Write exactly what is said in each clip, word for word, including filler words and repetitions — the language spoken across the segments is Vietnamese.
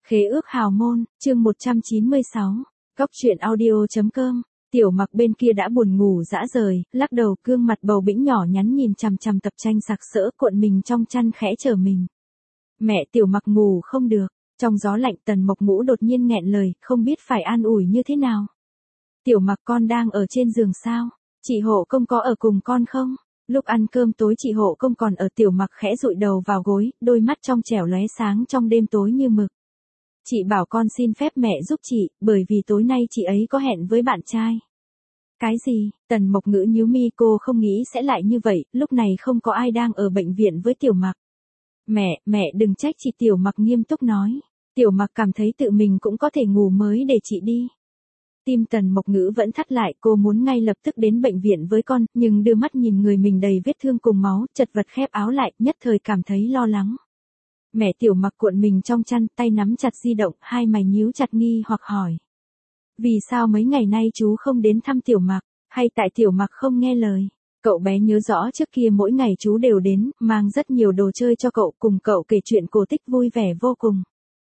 Khế ước hào môn, chương một trăm chín mươi sáu, Góc truyện audio.com. Tiểu Mặc bên kia đã buồn ngủ dã rời, lắc đầu, gương mặt bầu bĩnh nhỏ nhắn nhìn chằm chằm tập tranh sặc sỡ, cuộn mình trong chăn khẽ trở mình. Mẹ, Tiểu Mặc ngủ không được. Trong gió lạnh, Tần Mộc Ngũ đột nhiên nghẹn lời, không biết phải an ủi như thế nào. Tiểu Mặc, con đang ở trên giường sao? Chị Hộ Công có ở cùng con không? Lúc ăn cơm tối chị Hộ Công còn ở. Tiểu Mặc khẽ dụi đầu vào gối, đôi mắt trong trẻo lóe sáng trong đêm tối như mực. Chị bảo con xin phép mẹ giúp chị, bởi vì tối nay chị ấy có hẹn với bạn trai. Cái gì? Tần Mộc Ngữ nhíu mi, cô không nghĩ sẽ lại như vậy, lúc này không có ai đang ở bệnh viện với Tiểu Mặc. Mẹ, mẹ đừng trách chị. Tiểu Mặc nghiêm túc nói. Tiểu Mặc cảm thấy tự mình cũng có thể ngủ mới để chị đi. Tim Tần Mộc Ngữ vẫn thắt lại, cô muốn ngay lập tức đến bệnh viện với con, nhưng đưa mắt nhìn người mình đầy vết thương cùng máu, chật vật khép áo lại, nhất thời cảm thấy lo lắng. Mẹ. Tiểu Mặc cuộn mình trong chăn, tay nắm chặt di động, hai mày nhíu chặt nghi hoặc hỏi. Vì sao mấy ngày nay chú không đến thăm Tiểu Mặc, hay tại Tiểu Mặc không nghe lời? Cậu bé nhớ rõ trước kia mỗi ngày chú đều đến, mang rất nhiều đồ chơi cho cậu, cùng cậu kể chuyện cổ tích vui vẻ vô cùng.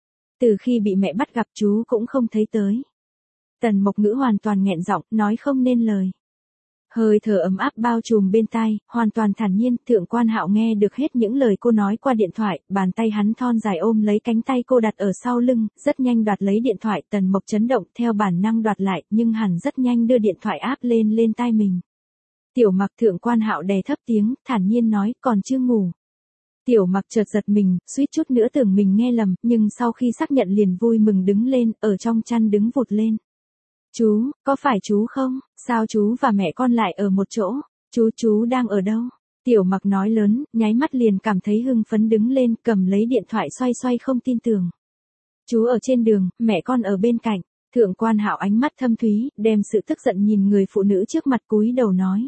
Từ khi bị mẹ bắt gặp chú cũng không thấy tới. Tần Mộc Ngữ hoàn toàn nghẹn giọng, nói không nên lời. Hơi thở ấm áp bao trùm bên tai, hoàn toàn thản nhiên. Thượng Quan Hạo nghe được hết những lời cô nói qua điện thoại, bàn tay hắn thon dài ôm lấy cánh tay cô đặt ở sau lưng, rất nhanh đoạt lấy điện thoại. Tần Mộc chấn động, theo bản năng đoạt lại, nhưng hắn rất nhanh đưa điện thoại áp lên lên tai mình. Tiểu Mặc. Thượng Quan Hạo đè thấp tiếng, thản nhiên nói, còn chưa ngủ. Tiểu Mặc chợt giật mình, suýt chút nữa tưởng mình nghe lầm, nhưng sau khi xác nhận liền vui mừng đứng lên, ở trong chăn đứng vụt lên. Chú, có phải chú không? Sao chú và mẹ con lại ở một chỗ? Chú, chú đang ở đâu? Tiểu Mặc nói lớn, nháy mắt liền cảm thấy hưng phấn đứng lên, cầm lấy điện thoại xoay xoay không tin tưởng. Chú ở trên đường, mẹ con ở bên cạnh. Thượng Quan Hạo ánh mắt thâm thúy, đem sự tức giận nhìn người phụ nữ trước mặt, cúi đầu nói.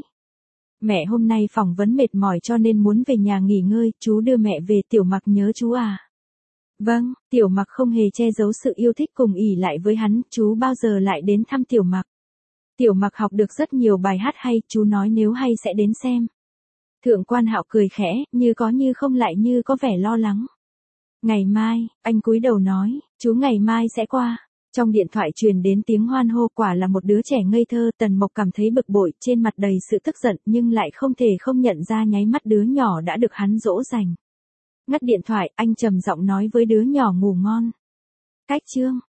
Mẹ hôm nay phỏng vấn mệt mỏi cho nên muốn về nhà nghỉ ngơi, chú đưa mẹ về. Tiểu Mặc nhớ chú à? Vâng. Tiểu Mặc không hề che giấu sự yêu thích cùng ỷ lại với hắn, chú bao giờ lại đến thăm Tiểu Mặc? Tiểu Mặc học được rất nhiều bài hát hay, chú nói nếu hay sẽ đến xem. Thượng Quan Hạo cười khẽ, như có như không lại như có vẻ lo lắng. Ngày mai, anh cúi đầu nói, chú ngày mai sẽ qua. Trong điện thoại truyền đến tiếng hoan hô, quả là một đứa trẻ ngây thơ. Tần Mộc cảm thấy bực bội, trên mặt đầy sự tức giận, nhưng lại không thể không nhận ra nháy mắt đứa nhỏ đã được hắn dỗ dành. Ngắt điện thoại, anh trầm giọng nói với đứa nhỏ ngủ ngon. Cách chương.